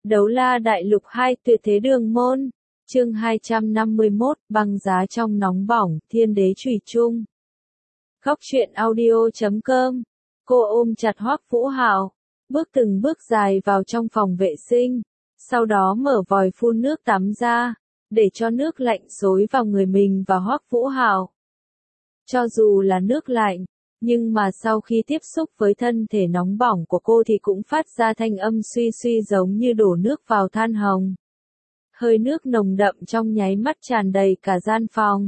Đấu la đại lục 2 tuyệt thế đường môn. Chương 251, băng giá trong nóng bỏng, thiên đế chủy chung. Góc truyện audio.com. Cô ôm chặt Hoắc Vũ Hạo, bước từng bước dài vào trong phòng vệ sinh, sau đó mở vòi phun nước tắm ra, để cho nước lạnh xối vào người mình và Hoắc Vũ Hạo. Cho dù là nước lạnh, nhưng mà sau khi tiếp xúc với thân thể nóng bỏng của cô thì cũng phát ra thanh âm suy suy giống như đổ nước vào than hồng. Hơi nước nồng đậm trong nháy mắt tràn đầy cả gian phòng.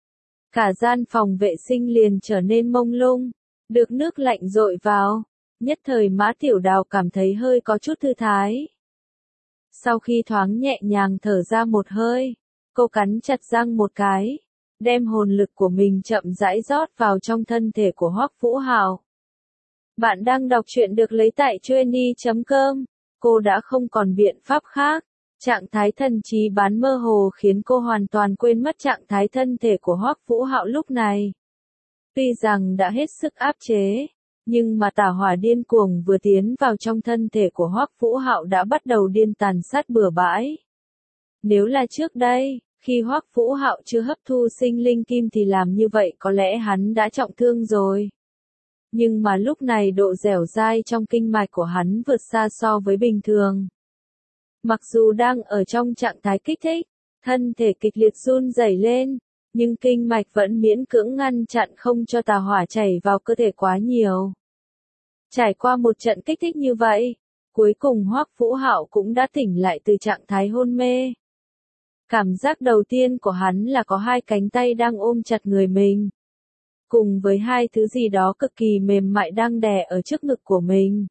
Cả gian phòng vệ sinh liền trở nên mông lung, được nước lạnh dội vào, nhất thời Mã Tiểu Đào cảm thấy hơi có chút thư thái. Sau khi thoáng nhẹ nhàng thở ra một hơi, cô cắn chặt răng một cái, đem hồn lực của mình chậm rãi rót vào trong thân thể của Hoắc Vũ Hạo. Bạn đang đọc truyện được lấy tại Joenie.com. Cô đã không còn biện pháp khác. Trạng thái thần trí bán mơ hồ khiến cô hoàn toàn quên mất trạng thái thân thể của Hoắc Vũ Hạo lúc này. Tuy rằng đã hết sức áp chế, nhưng mà tà hỏa điên cuồng vừa tiến vào trong thân thể của Hoắc Vũ Hạo đã bắt đầu điên tàn sát bừa bãi. Nếu là trước đây, khi Hoắc Vũ Hạo chưa hấp thu sinh linh kim thì làm như vậy có lẽ hắn đã trọng thương rồi. Nhưng mà lúc này độ dẻo dai trong kinh mạch của hắn vượt xa so với bình thường. Mặc dù đang ở trong trạng thái kích thích, thân thể kịch liệt run rẩy lên, nhưng kinh mạch vẫn miễn cưỡng ngăn chặn không cho tà hỏa chảy vào cơ thể quá nhiều. Trải qua một trận kích thích như vậy, cuối cùng Hoắc Vũ Hạo cũng đã tỉnh lại từ trạng thái hôn mê. Cảm giác đầu tiên của hắn là có hai cánh tay đang ôm chặt người mình, cùng với hai thứ gì đó cực kỳ mềm mại đang đè ở trước ngực của mình.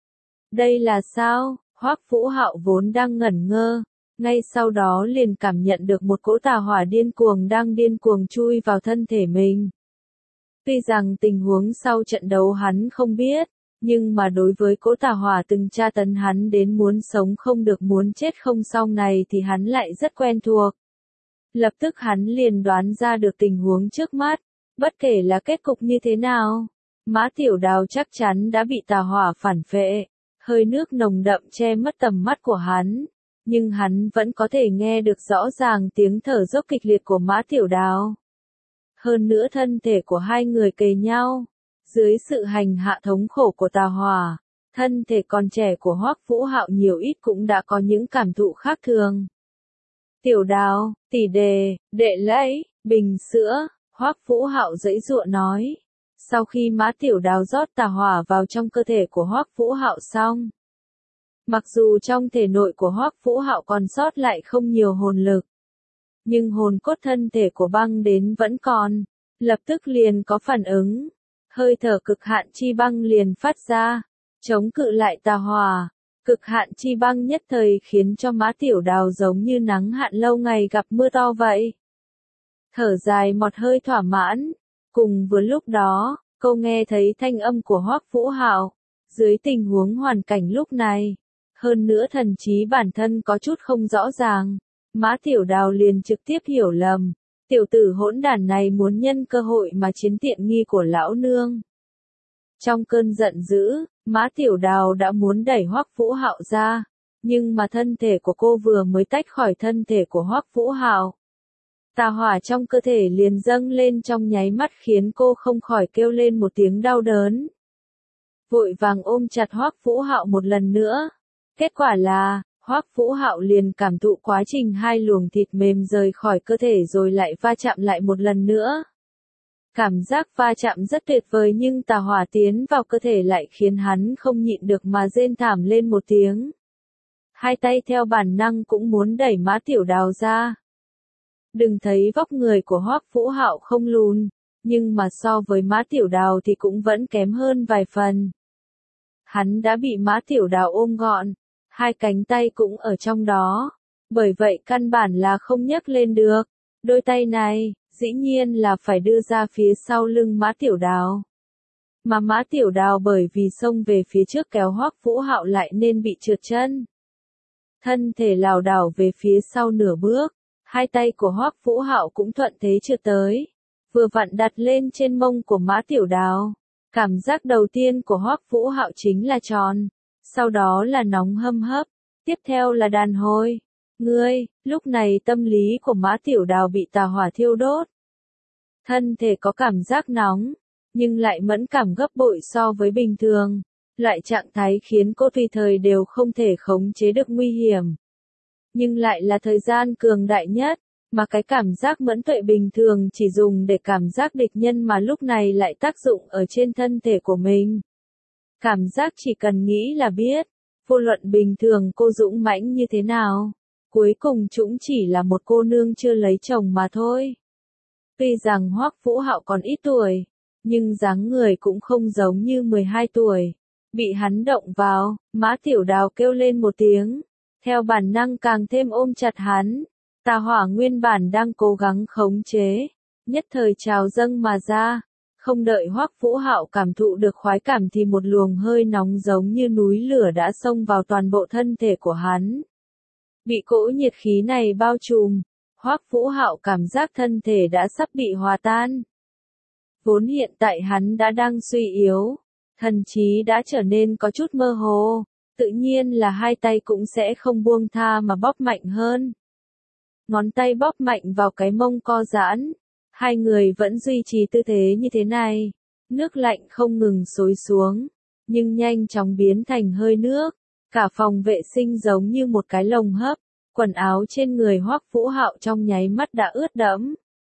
Đây là sao? Hoắc Vũ Hạo vốn đang ngẩn ngơ, ngay sau đó liền cảm nhận được một cỗ tà hỏa điên cuồng đang điên cuồng chui vào thân thể mình. Tuy rằng tình huống sau trận đấu hắn không biết, nhưng mà đối với cỗ tà hỏa từng tra tấn hắn đến muốn sống không được muốn chết không xong này thì hắn lại rất quen thuộc. Lập tức hắn liền đoán ra được tình huống trước mắt, bất kể là kết cục như thế nào, Mã Tiểu Đào chắc chắn đã bị tà hỏa phản phệ. Hơi nước nồng đậm che mất tầm mắt của hắn, nhưng hắn vẫn có thể nghe được rõ ràng tiếng thở dốc kịch liệt của Mã Tiểu Đào. Hơn nữa thân thể của hai người kề nhau, dưới sự hành hạ thống khổ của tà hỏa, thân thể còn trẻ của Hoắc Vũ Hạo nhiều ít cũng đã có những cảm thụ khác thường. Tiểu Đào, tỷ đề, đệ lẫy, bình sữa, Hoắc Vũ Hạo giãy giụa nói. Sau khi Mã Tiểu Đào rót tà hỏa vào trong cơ thể của Hoắc Vũ Hạo xong, mặc dù trong thể nội của Hoắc Vũ Hạo còn sót lại không nhiều hồn lực, nhưng hồn cốt thân thể của băng đến vẫn còn, lập tức liền có phản ứng, hơi thở cực hạn chi băng liền phát ra, chống cự lại tà hỏa. Cực hạn chi băng nhất thời khiến cho Mã Tiểu Đào giống như nắng hạn lâu ngày gặp mưa to vậy. Thở dài một hơi thỏa mãn. Cùng vừa lúc đó, cô nghe thấy thanh âm của Hoắc Vũ Hạo. Dưới tình huống hoàn cảnh lúc này, hơn nữa thần trí bản thân có chút không rõ ràng, Mã Tiểu Đào liền trực tiếp hiểu lầm, tiểu tử hỗn đản này muốn nhân cơ hội mà chiếm tiện nghi của lão nương. Trong cơn giận dữ, Mã Tiểu Đào đã muốn đẩy Hoắc Vũ Hạo ra, nhưng mà thân thể của cô vừa mới tách khỏi thân thể của Hoắc Vũ Hạo. Tà hỏa trong cơ thể liền dâng lên trong nháy mắt khiến cô không khỏi kêu lên một tiếng đau đớn. Vội vàng ôm chặt Hoắc Vũ Hạo một lần nữa. Kết quả là, Hoắc Vũ Hạo liền cảm thụ quá trình hai luồng thịt mềm rời khỏi cơ thể rồi lại va chạm lại một lần nữa. Cảm giác va chạm rất tuyệt vời nhưng tà hỏa tiến vào cơ thể lại khiến hắn không nhịn được mà rên thảm lên một tiếng. Hai tay theo bản năng cũng muốn đẩy Mã Tiểu Đào ra. Đừng thấy vóc người của Hoắc Vũ Hạo không lùn, nhưng mà so với Mã Tiểu Đào thì cũng vẫn kém hơn vài phần. Hắn đã bị Mã Tiểu Đào ôm gọn, hai cánh tay cũng ở trong đó, bởi vậy căn bản là không nhấc lên được. Đôi tay này, dĩ nhiên là phải đưa ra phía sau lưng Mã Tiểu Đào. Mà Mã Tiểu Đào bởi vì xông về phía trước kéo Hoắc Vũ Hạo lại nên bị trượt chân. Thân thể lảo đảo về phía sau nửa bước. Hai tay của Hoắc Vũ Hạo cũng thuận thế trượt tới, vừa vặn đặt lên trên mông của Mã Tiểu Đào. Cảm giác đầu tiên của Hoắc Vũ Hạo chính là tròn, sau đó là nóng hâm hấp, Tiếp theo là đàn hồi. Lúc này tâm lý của Mã Tiểu Đào bị tà hỏa thiêu đốt. Thân thể có cảm giác nóng, nhưng lại mẫn cảm gấp bội so với bình thường. Loại trạng thái khiến cô tùy thời đều không thể khống chế được nguy hiểm. Nhưng lại là thời gian cường đại nhất, mà cái cảm giác mẫn tuệ bình thường chỉ dùng để cảm giác địch nhân mà lúc này lại tác dụng ở trên thân thể của mình. Cảm giác chỉ cần nghĩ là biết, vô luận bình thường cô dũng mãnh như thế nào, cuối cùng cũng chỉ là một cô nương chưa lấy chồng mà thôi. Tuy rằng Hoắc Vũ Hạo còn ít tuổi, nhưng dáng người cũng không giống như 12 tuổi. Bị hắn động vào, Mã Tiểu Đào kêu lên một tiếng, theo bản năng càng thêm ôm chặt hắn. Tà hỏa nguyên bản đang cố gắng khống chế, nhất thời trào dâng mà ra. Không đợi Hoắc Vũ Hạo cảm thụ được khoái cảm thì một luồng hơi nóng giống như núi lửa đã xông vào toàn bộ thân thể của hắn. Bị cỗ nhiệt khí này bao trùm, Hoắc Vũ Hạo cảm giác thân thể đã sắp bị hòa tan. Vốn hiện tại hắn đã đang suy yếu, thần trí đã trở nên có chút mơ hồ, tự nhiên là hai tay cũng sẽ không buông tha mà bóp mạnh hơn. Ngón tay bóp mạnh vào cái mông co giãn, hai người vẫn duy trì tư thế như thế này, nước lạnh không ngừng xối xuống, nhưng nhanh chóng biến thành hơi nước, cả phòng vệ sinh giống như một cái lồng hấp, quần áo trên người Hoắc Vũ Hạo trong nháy mắt đã ướt đẫm.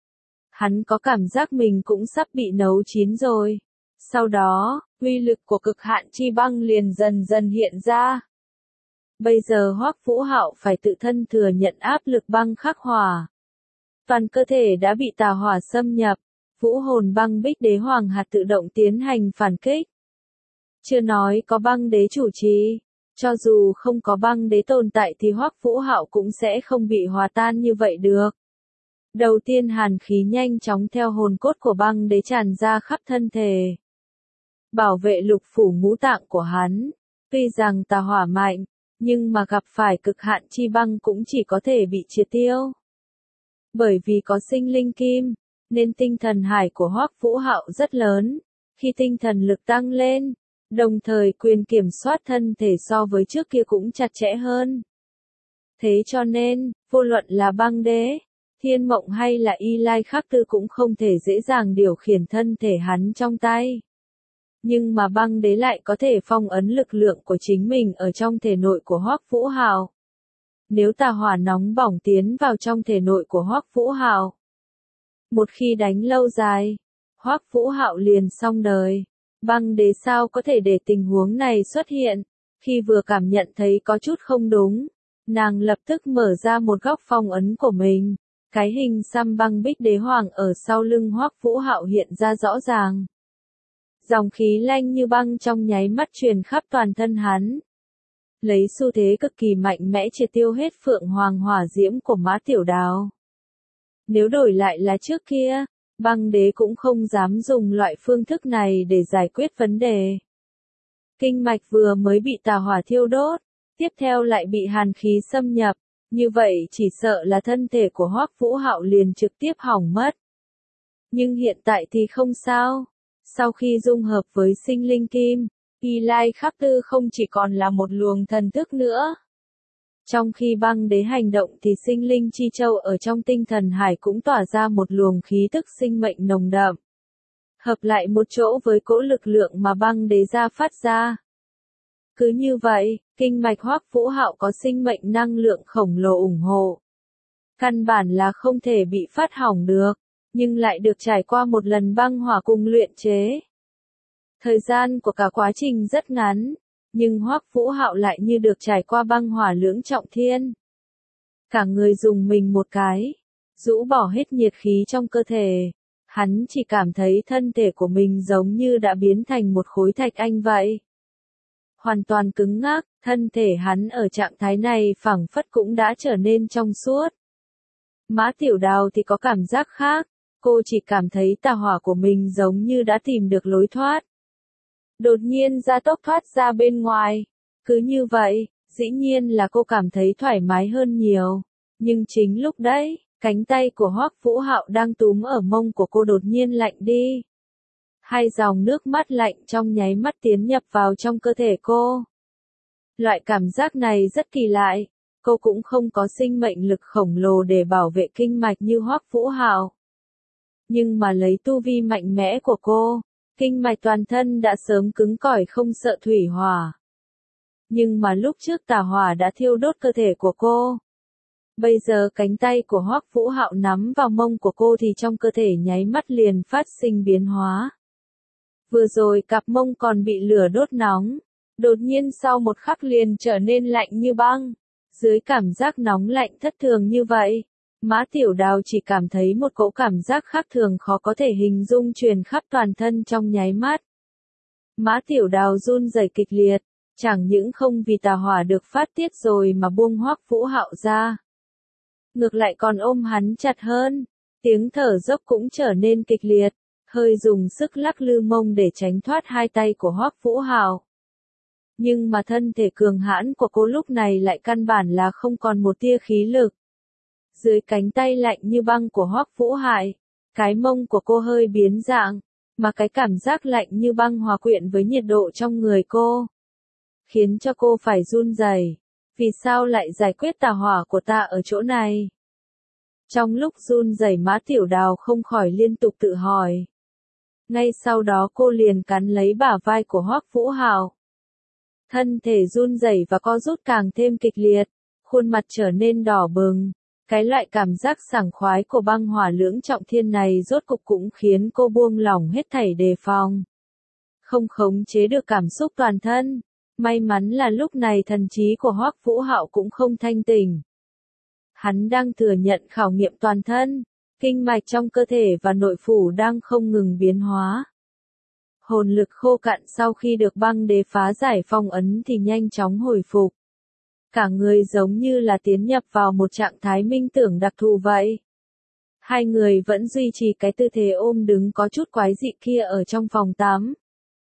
Hắn có cảm giác mình cũng sắp bị nấu chín rồi. Sau đó, uy lực của cực hạn chi băng liền dần dần hiện ra. Bây giờ Hoắc Vũ Hạo phải tự thân thừa nhận áp lực băng khắc hỏa. Toàn cơ thể đã bị tà hỏa xâm nhập, vũ hồn băng bích đế hoàng hạt tự động tiến hành phản kích. Chưa nói có băng đế chủ trì, cho dù không có băng đế tồn tại thì Hoắc Vũ Hạo cũng sẽ không bị hòa tan như vậy được. Đầu tiên hàn khí nhanh chóng theo hồn cốt của băng đế tràn ra khắp thân thể. Bảo vệ lục phủ ngũ tạng của hắn, tuy rằng tà hỏa mạnh, nhưng mà gặp phải cực hạn chi băng cũng chỉ có thể bị triệt tiêu. Bởi vì có sinh linh kim, nên tinh thần hải của Hoắc Vũ Hạo rất lớn, khi tinh thần lực tăng lên, đồng thời quyền kiểm soát thân thể so với trước kia cũng chặt chẽ hơn. Thế cho nên, vô luận là băng đế, thiên mộng hay là y lai khắc tư cũng không thể dễ dàng điều khiển thân thể hắn trong tay. Nhưng mà băng đế lại có thể phong ấn lực lượng của chính mình ở trong thể nội của Hoắc Vũ Hạo. Nếu tà hỏa nóng bỏng tiến vào trong thể nội của Hoắc Vũ Hạo, một khi đánh lâu dài, Hoắc Vũ Hạo liền xong đời. Băng đế sao có thể để tình huống này xuất hiện? Khi vừa cảm nhận thấy có chút không đúng, nàng lập tức mở ra một góc phong ấn của mình. Cái hình xăm băng bích đế hoàng ở sau lưng Hoắc Vũ Hạo hiện ra rõ ràng. Dòng khí lanh như băng trong nháy mắt truyền khắp toàn thân hắn. Lấy xu thế cực kỳ mạnh mẽ triệt tiêu hết phượng hoàng hỏa diễm của Mã Tiểu Đào. Nếu đổi lại là trước kia, băng đế cũng không dám dùng loại phương thức này để giải quyết vấn đề. Kinh mạch vừa mới bị tà hỏa thiêu đốt, tiếp theo lại bị hàn khí xâm nhập, như vậy chỉ sợ là thân thể của Hoắc Vũ Hạo liền trực tiếp hỏng mất. Nhưng hiện tại thì không sao. Sau khi dung hợp với sinh linh kim, Y Lai Khắc Tư không chỉ còn là một luồng thần thức nữa. Trong khi băng đế hành động thì sinh linh chi châu ở trong tinh thần hải cũng tỏa ra một luồng khí tức sinh mệnh nồng đậm. Hợp lại một chỗ với cỗ lực lượng mà băng đế ra phát ra. Cứ như vậy, kinh mạch Hoắc Vũ Hạo có sinh mệnh năng lượng khổng lồ ủng hộ. Căn bản là không thể bị phát hỏng được, nhưng lại được trải qua một lần băng hỏa cùng luyện chế. Thời gian của cả quá trình rất ngắn, nhưng Hoắc Vũ Hạo lại như được trải qua băng hỏa lưỡng trọng thiên. Cả người dùng mình một cái, rũ bỏ hết nhiệt khí trong cơ thể, hắn chỉ cảm thấy thân thể của mình giống như đã biến thành một khối thạch anh vậy. Hoàn toàn cứng ngắc, thân thể hắn ở trạng thái này phảng phất cũng đã trở nên trong suốt. Mã Tiểu Đào thì có cảm giác khác, cô chỉ cảm thấy tà hỏa của mình giống như đã tìm được lối thoát. Đột nhiên ra tốc thoát ra bên ngoài. Cứ như vậy, dĩ nhiên là cô cảm thấy thoải mái hơn nhiều. Nhưng chính lúc đấy, cánh tay của Hoắc Vũ Hạo đang túm ở mông của cô đột nhiên lạnh đi. Hai dòng nước mắt lạnh trong nháy mắt tiến nhập vào trong cơ thể cô. Loại cảm giác này rất kỳ lạ. Cô cũng không có sinh mệnh lực khổng lồ để bảo vệ kinh mạch như Hoắc Vũ Hạo. Nhưng mà lấy tu vi mạnh mẽ của cô, kinh mạch toàn thân đã sớm cứng cỏi không sợ thủy hỏa. Nhưng mà lúc trước tà hỏa đã thiêu đốt cơ thể của cô. Bây giờ cánh tay của Hoắc Vũ Hạo nắm vào mông của cô thì trong cơ thể nháy mắt liền phát sinh biến hóa. Vừa rồi cặp mông còn bị lửa đốt nóng, đột nhiên sau một khắc liền trở nên lạnh như băng. Dưới cảm giác nóng lạnh thất thường như vậy, Mã Tiểu Đào chỉ cảm thấy một cỗ cảm giác khác thường khó có thể hình dung truyền khắp toàn thân trong nháy mắt. Mã Tiểu Đào run rẩy kịch liệt, chẳng những không vì tà hỏa được phát tiết rồi mà buông Hoắc Vũ Hạo ra. Ngược lại còn ôm hắn chặt hơn, tiếng thở dốc cũng trở nên kịch liệt, hơi dùng sức lắc lư mông để tránh thoát hai tay của Hoắc Vũ Hạo. Nhưng mà thân thể cường hãn của cô lúc này lại căn bản là không còn một tia khí lực. Dưới cánh tay lạnh như băng của Hoắc Vũ Hạo, cái mông của cô hơi biến dạng, mà cái cảm giác lạnh như băng hòa quyện với nhiệt độ trong người cô, khiến cho cô phải run rẩy. Vì sao lại giải quyết tà hỏa của ta ở chỗ này? Trong lúc run rẩy Mã Tiểu Đào không khỏi liên tục tự hỏi. Ngay sau đó cô liền cắn lấy bả vai của Hoắc Vũ Hạo. Thân thể run rẩy và co rút càng thêm kịch liệt, khuôn mặt trở nên đỏ bừng. Cái loại cảm giác sảng khoái của băng hỏa lưỡng trọng thiên này rốt cục cũng khiến cô buông lỏng hết thảy đề phòng. Không khống chế được cảm xúc toàn thân. May mắn là lúc này thần trí của Hoắc Vũ Hạo cũng không thanh tỉnh. Hắn đang thừa nhận khảo nghiệm toàn thân, kinh mạch trong cơ thể và nội phủ đang không ngừng biến hóa. Hồn lực khô cạn sau khi được băng đế phá giải phong ấn thì nhanh chóng hồi phục. Cả người giống như là tiến nhập vào một trạng thái minh tưởng đặc thù vậy. Hai người vẫn duy trì cái tư thế ôm đứng có chút quái dị kia ở trong phòng tắm.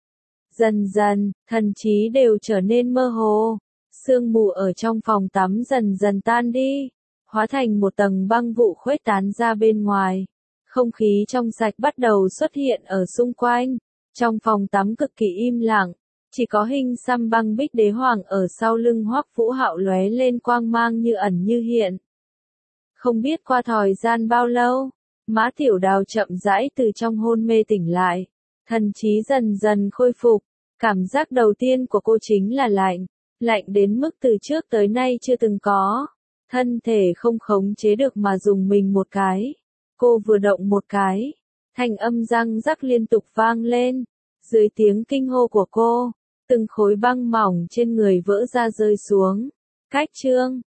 Dần dần, thần trí đều trở nên mơ hồ. Sương mù ở trong phòng tắm dần dần tan đi, hóa thành một tầng băng vụ khuếch tán ra bên ngoài. Không khí trong sạch bắt đầu xuất hiện ở xung quanh. Trong phòng tắm cực kỳ im lặng, chỉ có hình xăm băng bích đế hoàng ở sau lưng Hoắc Vũ Hạo lóe lên quang mang như ẩn như hiện. Không biết qua thời gian bao lâu, Mã Tiểu Đào chậm rãi từ trong hôn mê tỉnh lại. Thần trí dần dần khôi phục. Cảm giác đầu tiên của cô chính là lạnh, lạnh đến mức từ trước tới nay chưa từng có. Thân thể không khống chế được mà dùng mình một cái. Cô vừa động một cái, thanh âm răng rắc liên tục vang lên. Dưới tiếng kinh hô của cô, từng khối băng mỏng trên người vỡ ra rơi xuống. Cách chương